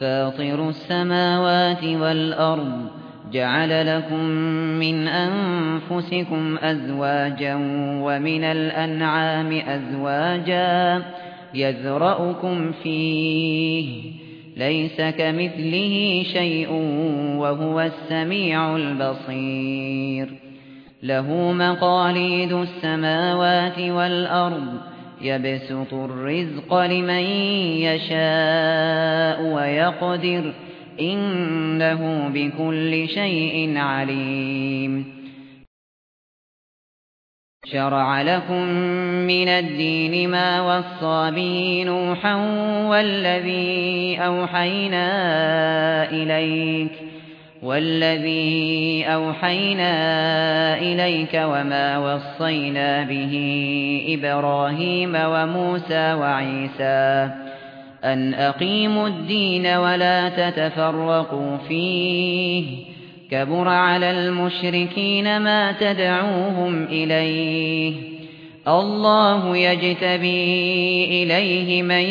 فاطر السماوات والأرض جعل لكم من أنفسكم أزواجا ومن الأنعام أزواجا يذرأكم فيه ليس كمثله شيء وهو السميع البصير له مقاليد السماوات والأرض يبسط الرزق لمن يشاء ويقدر إنه بكل شيء عليم شرع لكم من الدين ما وصى به نوحا والذي أوحينا إليك وما وصينا به إبراهيم وموسى وعيسى أن أقيموا الدين ولا تتفرقوا فيه كبر على المشركين ما تدعوهم إليه الله يجتبي إليه من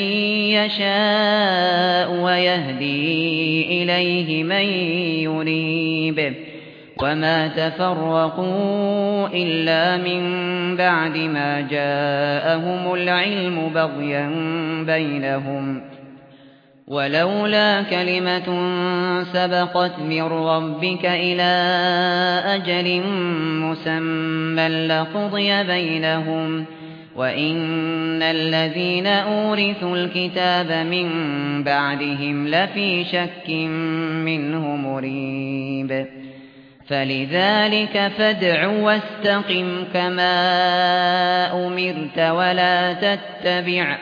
يشاء ويهدي إليه من ينيب وما تفرقوا إلا من بعد ما جاءهم العلم بغيا بينهم ولولا كلمة سبقت من ربك إلى أجل مسمى لقضي بينهم وإن الذين أورثوا الكتاب من بعدهم لفي شك منه مريب فلذلك فادع واستقم كما أمرت ولا تتبع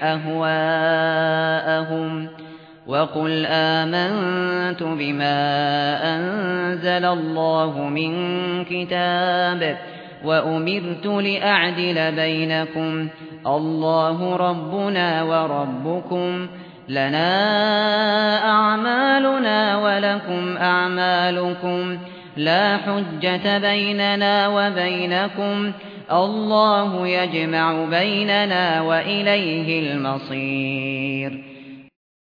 أهواءهم وقل آمنت بما أنزل الله من كتاب وأمرت لأعدل بينكم الله ربنا وربكم لنا أعمالنا ولكم أعمالكم لا حجة بيننا وبينكم الله يجمع بيننا وإليه المصير